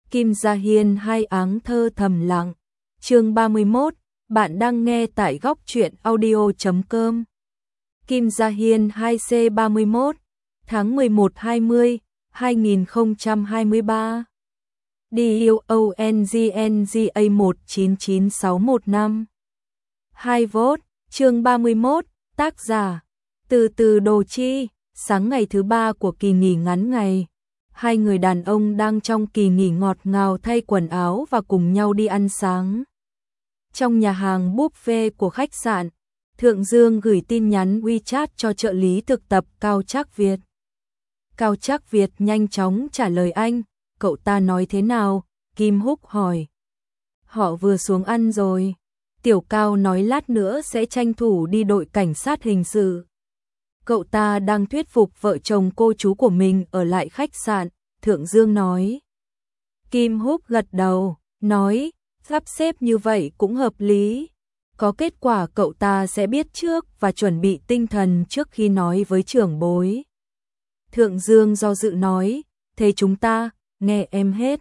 Kim Gia Hiên hai áng thơ thầm lặng. Chương 31, bạn đang nghe tại góc truyện audio.com. Kim Gia Hiên 2C31, tháng 11-20, 2023. DIONGNGA 199615. 2 vote, chương 31, tác giả. Từ từ Đồ Chi, sáng ngày thứ 3 của kỳ nghỉ ngắn ngày. Hai người đàn ông đang trong kỳ nghỉ ngọt ngào thay quần áo và cùng nhau đi ăn sáng. Trong nhà hàng buffet của khách sạn, Thượng Dương gửi tin nhắn WeChat cho trợ lý thực tập Cao Trác Việt. Cao Trác Việt nhanh chóng trả lời anh, cậu ta nói thế nào? Kim Húc hỏi. Họ vừa xuống ăn rồi. Tiểu Cao nói lát nữa sẽ tranh thủ đi đội cảnh sát hình sự. Cậu ta đang thuyết phục vợ chồng cô chú của mình ở lại khách sạn, Thượng Dương nói. Kim Húc gật đầu, nói, sắp xếp như vậy cũng hợp lý. Có kết quả cậu ta sẽ biết trước và chuẩn bị tinh thần trước khi nói với trưởng bối. Thượng Dương do dự nói, thế chúng ta, nghe em hết.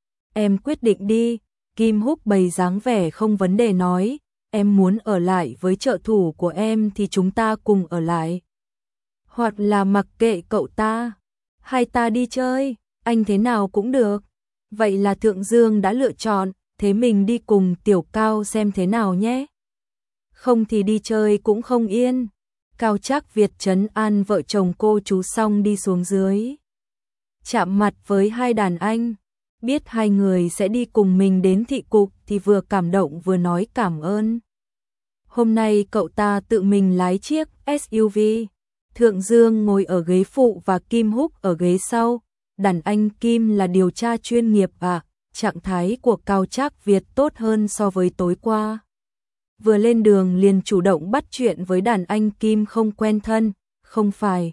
Em quyết định đi, Kim Húc bày dáng vẻ không vấn đề nói, em muốn ở lại với trợ thủ của em thì chúng ta cùng ở lại. Hoặc là mặc kệ cậu ta, hai ta đi chơi, anh thế nào cũng được. Vậy là Thượng Dương đã lựa chọn, thế mình đi cùng Tiểu Cao xem thế nào nhé. Không thì đi chơi cũng không yên. Cao Trác Việt trấn an vợ chồng cô chú xong đi xuống dưới. Chạm mặt với hai đàn anh, biết hai người sẽ đi cùng mình đến thị cục thì vừa cảm động vừa nói cảm ơn. Hôm nay cậu ta tự mình lái chiếc SUV. Thượng Dương ngồi ở ghế phụ và Kim Húc ở ghế sau. Đàn anh Kim là điều tra chuyên nghiệp à? Trạng thái của Cao Trác Việt tốt hơn so với tối qua. Vừa lên đường liền chủ động bắt chuyện với đàn anh Kim không quen thân, không phải.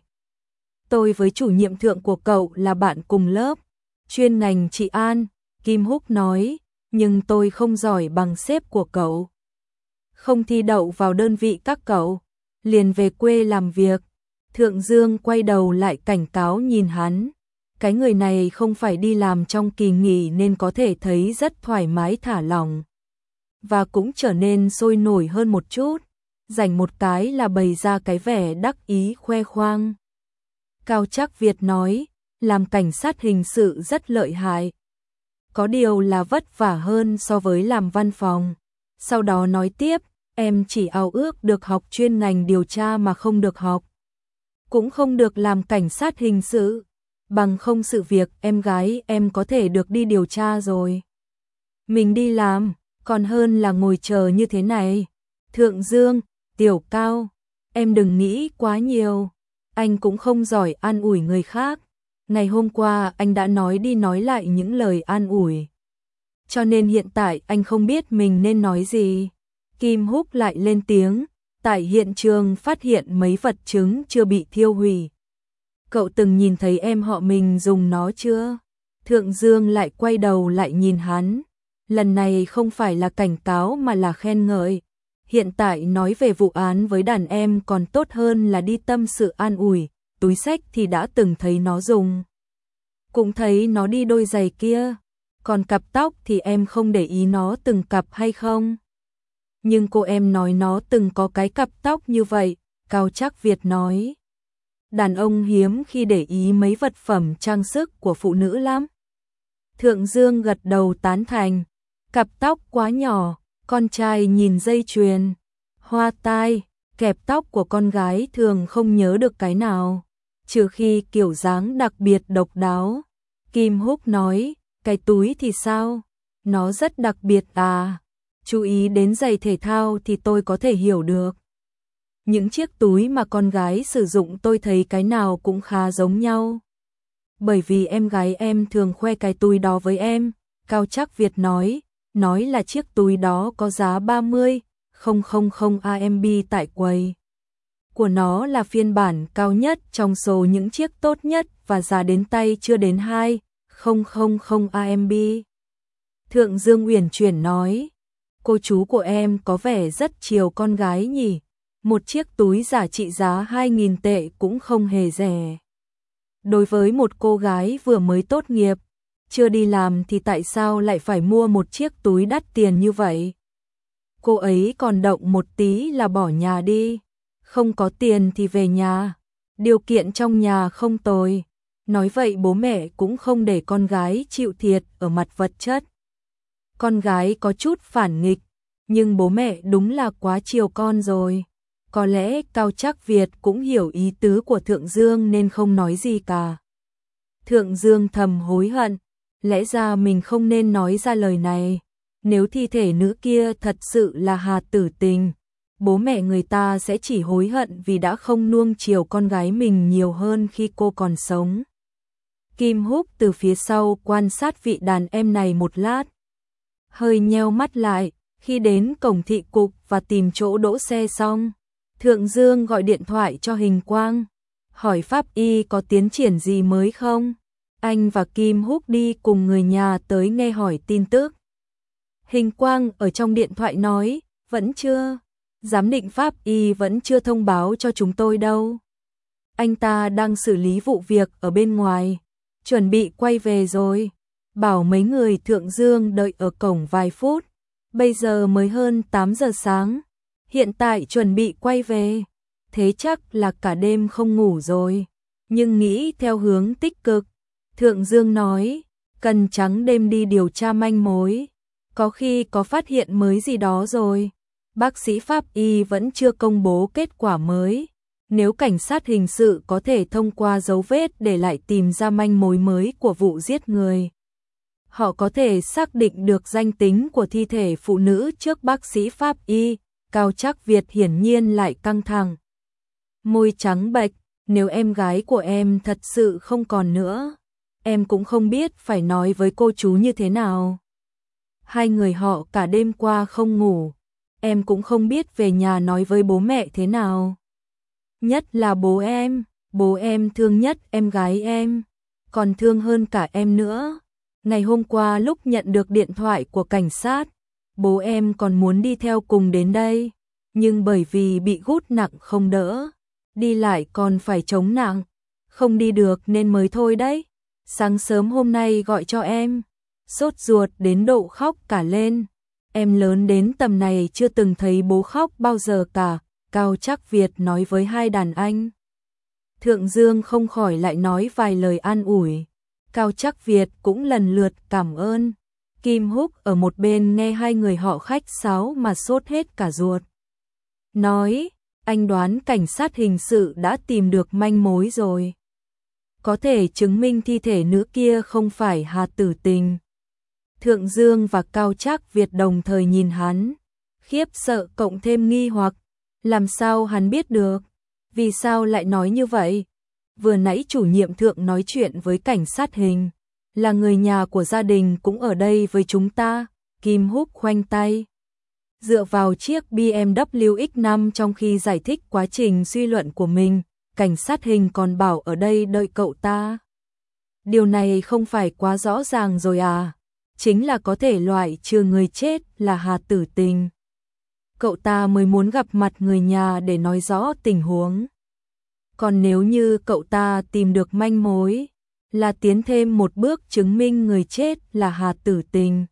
Tôi với chủ nhiệm thượng của cậu là bạn cùng lớp, chuyên ngành trị an, Kim Húc nói, nhưng tôi không giỏi bằng sếp của cậu. Không thi đậu vào đơn vị các cậu, liền về quê làm việc. Thượng Dương quay đầu lại cảnh cáo nhìn hắn. Cái người này không phải đi làm trong kỳ nghỉ nên có thể thấy rất thoải mái thả lỏng. Và cũng trở nên sôi nổi hơn một chút. Rảnh một cái là bày ra cái vẻ đắc ý khoe khoang. Cao Trác Việt nói, làm cảnh sát hình sự rất lợi hại. Có điều là vất vả hơn so với làm văn phòng. Sau đó nói tiếp, em chỉ ao ước được học chuyên ngành điều tra mà không được học. Cũng không được làm cảnh sát hình sự. Bằng không sự việc em gái em có thể được đi điều tra rồi. Mình đi làm, còn hơn là ngồi chờ như thế này. Thượng Dương, Tiểu Cao, em đừng nghĩ quá nhiều. Anh cũng không giỏi an ủi người khác. Ngày hôm qua anh đã nói đi nói lại những lời an ủi. Cho nên hiện tại anh không biết mình nên nói gì. Kim Húc lại lên tiếng, tại hiện trường phát hiện mấy vật chứng chưa bị thiêu hủy. Cậu từng nhìn thấy em họ mình dùng nó chưa? Thượng Dương lại quay đầu lại nhìn hắn. Lần này không phải là cảnh cáo mà là khen ngợi. Hiện tại nói về vụ án với đàn em còn tốt hơn là đi tâm sự an ủi. Túi xách thì đã từng thấy nó dùng. Cũng thấy nó đi đôi giày kia. Còn cặp tóc thì em không để ý nó từng cặp hay không? Nhưng cô em nói nó từng có cái cặp tóc như vậy, Cao Trác Việt nói. Đàn ông hiếm khi để ý mấy vật phẩm trang sức của phụ nữ lắm. Thượng Dương gật đầu tán thành. Cặp tóc quá nhỏ, con trai nhìn dây chuyền, hoa tai, kẹp tóc của con gái thường không nhớ được cái nào, trừ khi kiểu dáng đặc biệt độc đáo. Kim Húc nói, cái túi thì sao? Nó rất đặc biệt à? Chú ý đến giày thể thao thì tôi có thể hiểu được. Những chiếc túi mà con gái sử dụng tôi thấy cái nào cũng khá giống nhau. Bởi vì em gái em thường khoe cái túi đó với em, Cao Trác Việt nói là chiếc túi đó có giá 30.000 AMB tại quầy. Của nó là phiên bản cao nhất trong số những chiếc tốt nhất và giá đến tay chưa đến 2.000 AMB. Thượng Dương uyển chuyển nói, cô chú của em có vẻ rất chiều con gái nhỉ. Một chiếc túi giả trị giá 2.000 tệ cũng không hề rẻ. Đối với một cô gái vừa mới tốt nghiệp, chưa đi làm thì tại sao lại phải mua một chiếc túi đắt tiền như vậy? Cô ấy còn động một tí là bỏ nhà đi, không có tiền thì về nhà, điều kiện trong nhà không tồi. Nói vậy bố mẹ cũng không để con gái chịu thiệt ở mặt vật chất. Con gái có chút phản nghịch, nhưng bố mẹ đúng là quá chiều con rồi. Có lẽ Cao Trác Việt cũng hiểu ý tứ của Thượng Dương nên không nói gì cả. Thượng Dương thầm hối hận, lẽ ra mình không nên nói ra lời này. Nếu thi thể nữ kia thật sự là Hà Tử Tình, bố mẹ người ta sẽ chỉ hối hận vì đã không nuông chiều con gái mình nhiều hơn khi cô còn sống. Kim Húc từ phía sau quan sát vị đàn em này một lát, hơi nheo mắt lại. Khi đến cổng thị cục và tìm chỗ đỗ xe xong, Thượng Dương gọi điện thoại cho Hình Quang, hỏi pháp y có tiến triển gì mới không. Anh và Kim Húc đi cùng người nhà tới nghe hỏi tin tức. Hình Quang ở trong điện thoại nói, vẫn chưa, giám định pháp y vẫn chưa thông báo cho chúng tôi đâu. Anh ta đang xử lý vụ việc ở bên ngoài, chuẩn bị quay về rồi, bảo mấy người Thượng Dương đợi ở cổng vài phút. Bây giờ mới hơn 8 giờ sáng, hiện tại chuẩn bị quay về, thế chắc là cả đêm không ngủ rồi. Nhưng nghĩ theo hướng tích cực, Thượng Dương nói, cần trắng đêm đi điều tra manh mối, có khi có phát hiện mới gì đó rồi. Bác sĩ pháp y vẫn chưa công bố kết quả mới, nếu cảnh sát hình sự có thể thông qua dấu vết để lại tìm ra manh mối mới của vụ giết người, họ có thể xác định được danh tính của thi thể phụ nữ trước bác sĩ pháp y. Cao Trác Việt hiển nhiên lại căng thẳng, môi trắng bệch, nếu em gái của em thật sự không còn nữa, em cũng không biết phải nói với cô chú như thế nào. Hai người họ cả đêm qua không ngủ, em cũng không biết về nhà nói với bố mẹ thế nào. Nhất là bố em thương nhất em gái em, còn thương hơn cả em nữa. Ngày hôm qua lúc nhận được điện thoại của cảnh sát, bố em còn muốn đi theo cùng đến đây, nhưng bởi vì bị gút nặng không đỡ, đi lại còn phải chống nặng, không đi được nên mới thôi đấy. Sáng sớm hôm nay gọi cho em, sốt ruột đến độ khóc cả lên. Em lớn đến tầm này chưa từng thấy bố khóc bao giờ cả, Cao Trác Việt nói với hai đàn anh. Thượng Dương không khỏi lại nói vài lời an ủi. Cao Trác Việt cũng lần lượt cảm ơn. Kim Húc ở một bên nghe hai người họ khách sáo mà sốt hết cả ruột. Nói, anh đoán cảnh sát hình sự đã tìm được manh mối rồi. Có thể chứng minh thi thể nữ kia không phải Hà Tử Tình. Thượng Dương và Cao Trác Việt đồng thời nhìn hắn, khiếp sợ cộng thêm nghi hoặc. Làm sao hắn biết được? Vì sao lại nói như vậy? Vừa nãy chủ nhiệm Thượng nói chuyện với cảnh sát hình, là người nhà của gia đình cũng ở đây với chúng ta. Kim Húc khoanh tay, dựa vào chiếc BMW X5 trong khi giải thích quá trình suy luận của mình. Cảnh sát hình còn bảo ở đây đợi cậu ta. Điều này không phải quá rõ ràng rồi à? Chính là có thể loại trừ người chết là Hà Tử Tình. Cậu ta mới muốn gặp mặt người nhà để nói rõ tình huống. Còn nếu như cậu ta tìm được manh mối, là tiến thêm một bước chứng minh người chết là Hà Tử Tình,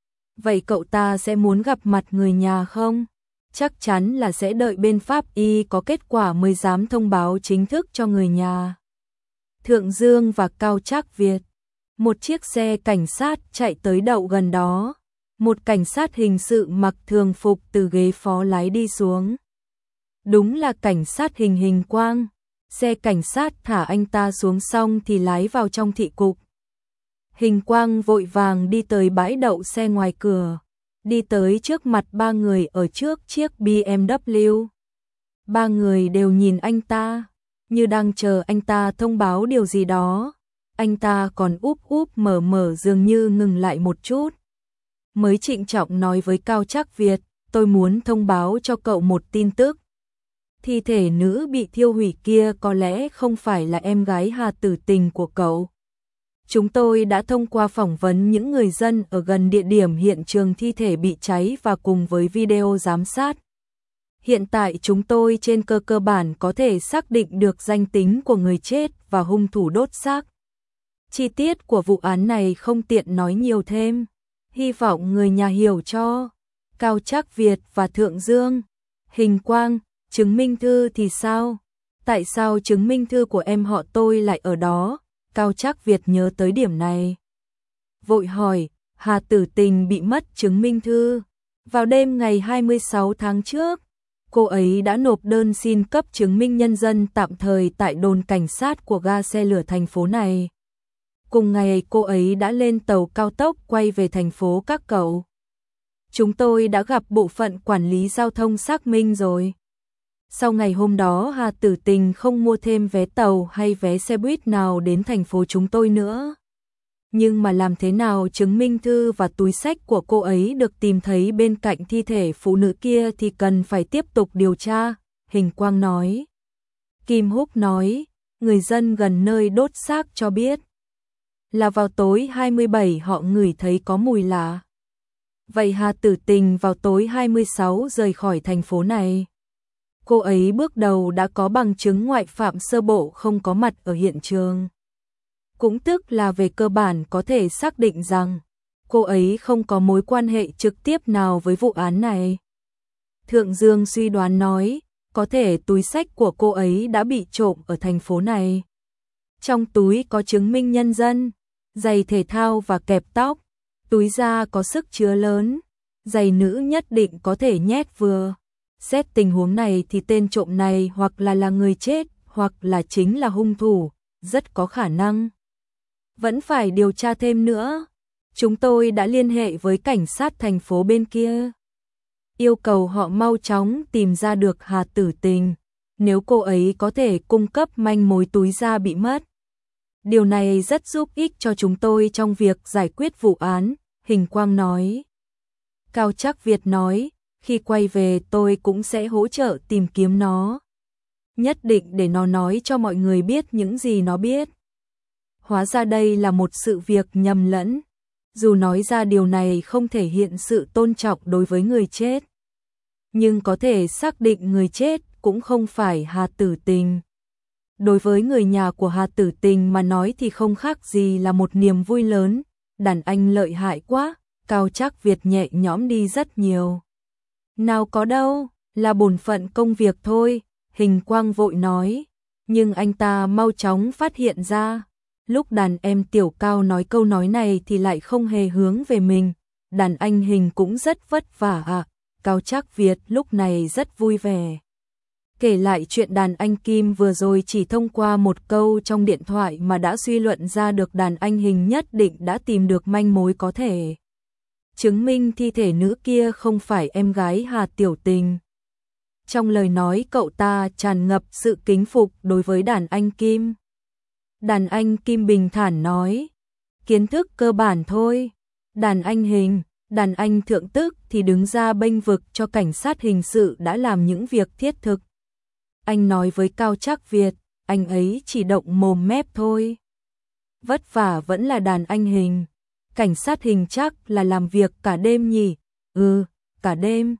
vậy cậu ta sẽ muốn gặp mặt người nhà không? Chắc chắn là sẽ đợi bên pháp y có kết quả mới dám thông báo chính thức cho người nhà. Thượng Dương và Cao Trác Việt, một chiếc xe cảnh sát chạy tới đậu gần đó. Một cảnh sát hình sự mặc thường phục từ ghế phó lái đi xuống. Đúng là cảnh sát Hình Quang. Xe cảnh sát thả anh ta xuống xong thì lái vào trong thị cục. Hình Quang vội vàng đi tới bãi đậu xe ngoài cửa, đi tới trước mặt ba người ở trước chiếc BMW. Ba người đều nhìn anh ta, như đang chờ anh ta thông báo điều gì đó. Anh ta còn úp úp mở mở dường như ngừng lại một chút, mới trịnh trọng nói với Cao Trác Việt, tôi muốn thông báo cho cậu một tin tức. Thi thể nữ bị thiêu hủy kia có lẽ không phải là em gái Hà Tử Tình của cậu. Chúng tôi đã thông qua phỏng vấn những người dân ở gần địa điểm hiện trường thi thể bị cháy và cùng với video giám sát. Hiện tại chúng tôi trên cơ bản có thể xác định được danh tính của người chết và hung thủ đốt xác. Chi tiết của vụ án này không tiện nói nhiều thêm, hy vọng người nhà hiểu cho. Cao Trác Việt và Thượng Dương. Hình Quang, chứng minh thư thì sao? Tại sao chứng minh thư của em họ tôi lại ở đó? Cao Trác Việt nhớ tới điểm này, vội hỏi. Hà Tử Tình bị mất chứng minh thư vào đêm ngày 26 tháng trước. Cô ấy đã nộp đơn xin cấp chứng minh nhân dân tạm thời tại đồn cảnh sát của ga xe lửa thành phố này. Cùng ngày cô ấy đã lên tàu cao tốc quay về thành phố các cậu. Chúng tôi đã gặp bộ phận quản lý giao thông xác minh rồi. Sau ngày hôm đó Hà Tử Tình không mua thêm vé tàu hay vé xe buýt nào đến thành phố chúng tôi nữa. Nhưng mà làm thế nào chứng minh thư và túi xách của cô ấy được tìm thấy bên cạnh thi thể phụ nữ kia thì cần phải tiếp tục điều tra, Hình Quang nói. Kim Húc nói, người dân gần nơi đốt xác cho biết là vào tối 27 họ ngửi thấy có mùi lạ. Vậy Hà Tử Tình vào tối 26 rời khỏi thành phố này. Cô ấy bước đầu đã có bằng chứng ngoại phạm sơ bộ không có mặt ở hiện trường. Cũng tức là về cơ bản có thể xác định rằng cô ấy không có mối quan hệ trực tiếp nào với vụ án này. Thượng Dương suy đoán nói, có thể túi xách của cô ấy đã bị trộm ở thành phố này. Trong túi có chứng minh nhân dân, giày thể thao và kẹp tóc, túi da có sức chứa lớn, giày nữ nhất định có thể nhét vừa. Xét tình huống này thì tên trộm này hoặc là người chết, hoặc là chính là hung thủ, rất có khả năng. Vẫn phải điều tra thêm nữa. Chúng tôi đã liên hệ với cảnh sát thành phố bên kia, yêu cầu họ mau chóng tìm ra được Hà Tử Tình, nếu cô ấy có thể cung cấp manh mối túi da bị mất. Điều này rất giúp ích cho chúng tôi trong việc giải quyết vụ án, Hình Quang nói. Cao Trác Việt nói, khi quay về tôi cũng sẽ hỗ trợ tìm kiếm nó. Nhất định để nó nói cho mọi người biết những gì nó biết. Hóa ra đây là một sự việc nhầm lẫn. Dù nói ra điều này không thể hiện sự tôn trọng đối với người chết, nhưng có thể xác định người chết cũng không phải Hà Tử Tình. Đối với người nhà của Hà Tử Tình mà nói thì không khác gì là một niềm vui lớn. Đàn anh lợi hại quá, Cao Trác Việt nhẹ nhõm đi rất nhiều. Nào có đâu, là bổn phận công việc thôi, Hình Quang vội nói. Nhưng anh ta mau chóng phát hiện ra, lúc đàn em Tiểu Cao nói câu nói này thì lại không hề hướng về mình. Đàn anh Hình cũng rất vất vả à. Cao Trác Việt lúc này rất vui vẻ, kể lại chuyện đàn anh Kim vừa rồi chỉ thông qua một câu trong điện thoại mà đã suy luận ra được đàn anh Hình nhất định đã tìm được manh mối có thể chứng minh thi thể nữ kia không phải em gái Hà Tiểu Tình. Trong lời nói cậu ta tràn ngập sự kính phục đối với đàn anh Kim. Đàn anh Kim bình thản nói, kiến thức cơ bản thôi. Đàn anh Hình, đàn anh Thượng tức thì đứng ra bênh vực cho cảnh sát hình sự đã làm những việc thiết thực. Anh nói với Cao Trác Việt, anh ấy chỉ động mồm mép thôi. Vất vả vẫn là đàn anh Hình. Cảnh sát Hình chắc là làm việc cả đêm nhỉ? Ừ, cả đêm.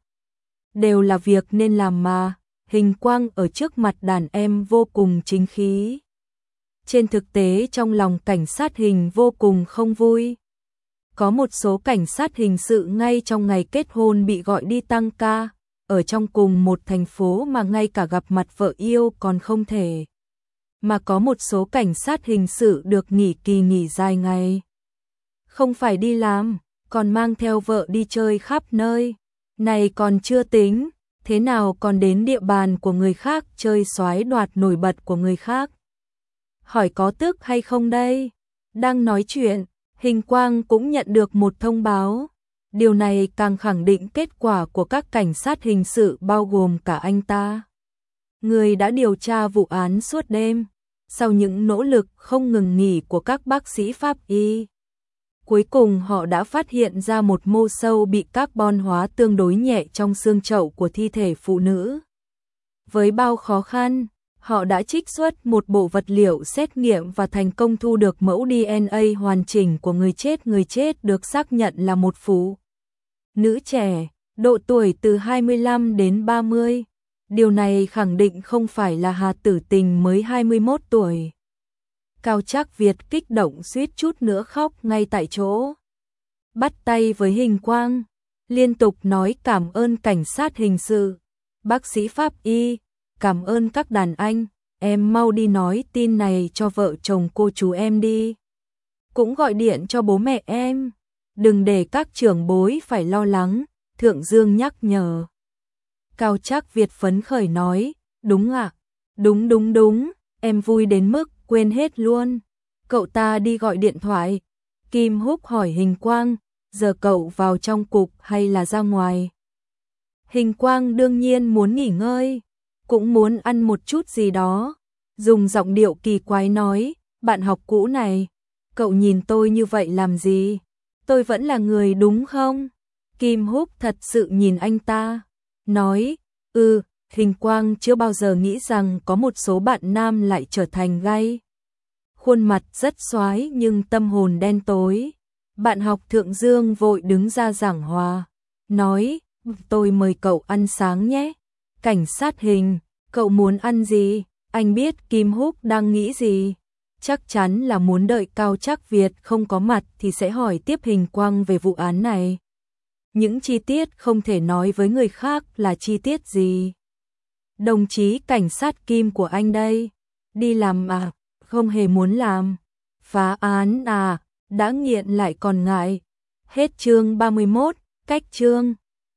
Đều là việc nên làm mà. Hình Quang ở trước mặt đàn em vô cùng chính khí. Trên thực tế trong lòng cảnh sát Hình vô cùng không vui. Có một số cảnh sát hình sự ngay trong ngày kết hôn bị gọi đi tăng ca, ở trong cùng một thành phố mà ngay cả gặp mặt vợ yêu còn không thể. Mà có một số cảnh sát hình sự được nghỉ kỳ nghỉ dài ngày. Không phải đi làm, còn mang theo vợ đi chơi khắp nơi. Này còn chưa tính, thế nào còn đến địa bàn của người khác chơi soái đoạt nổi bật của người khác. Hỏi có tức hay không đây? Đang nói chuyện, Hình Quang cũng nhận được một thông báo. Điều này càng khẳng định kết quả của các cảnh sát hình sự bao gồm cả anh ta. Người đã điều tra vụ án suốt đêm, sau những nỗ lực không ngừng nghỉ của các bác sĩ pháp y. Cuối cùng họ đã phát hiện ra một mô sâu bị carbon hóa tương đối nhẹ trong xương chậu của thi thể phụ nữ. Với bao khó khăn, họ đã trích xuất một bộ vật liệu xét nghiệm và thành công thu được mẫu DNA hoàn chỉnh của người chết. Người chết được xác nhận là một phụ nữ trẻ, độ tuổi từ 25 đến 30. Điều này khẳng định không phải là Hà Tử Tình mới 21 tuổi. Cao Trác Việt kích động suýt chút nữa khóc ngay tại chỗ. Bắt tay với Hình Quang, liên tục nói cảm ơn cảnh sát hình sự, bác sĩ pháp y, cảm ơn các đàn anh, em mau đi nói tin này cho vợ chồng cô chú em đi. Cũng gọi điện cho bố mẹ em, đừng để các trưởng bối phải lo lắng, Thượng Dương nhắc nhở. Cao Trác Việt phấn khởi nói, đúng ạ, đúng, em vui đến mức quên hết luôn. Cậu ta đi gọi điện thoại. Kim Húc hỏi Hình Quang, giờ cậu vào trong cục hay là ra ngoài? Hình Quang đương nhiên muốn nghỉ ngơi, cũng muốn ăn một chút gì đó. Dùng giọng điệu kỳ quái nói, bạn học cũ này, cậu nhìn tôi như vậy làm gì? Tôi vẫn là người đúng không? Kim Húc thật sự nhìn anh ta, nói, Hình Quang chưa bao giờ nghĩ rằng có một số bạn nam lại trở thành gay. Khuôn mặt rất xoái nhưng tâm hồn đen tối. Bạn học Thượng Dương vội đứng ra giảng hòa, nói, tôi mời cậu ăn sáng nhé. Cảnh sát Hình, cậu muốn ăn gì? Anh biết Kim Húc đang nghĩ gì. Chắc chắn là muốn đợi Cao Trác Việt không có mặt thì sẽ hỏi tiếp Hình Quang về vụ án này. Những chi tiết không thể nói với người khác là chi tiết gì. Đồng chí cảnh sát Kim của anh đây. Đi làm à? Không hề muốn làm. Phá án à? Đã nghiện lại còn ngại. Hết chương 31, cách chương.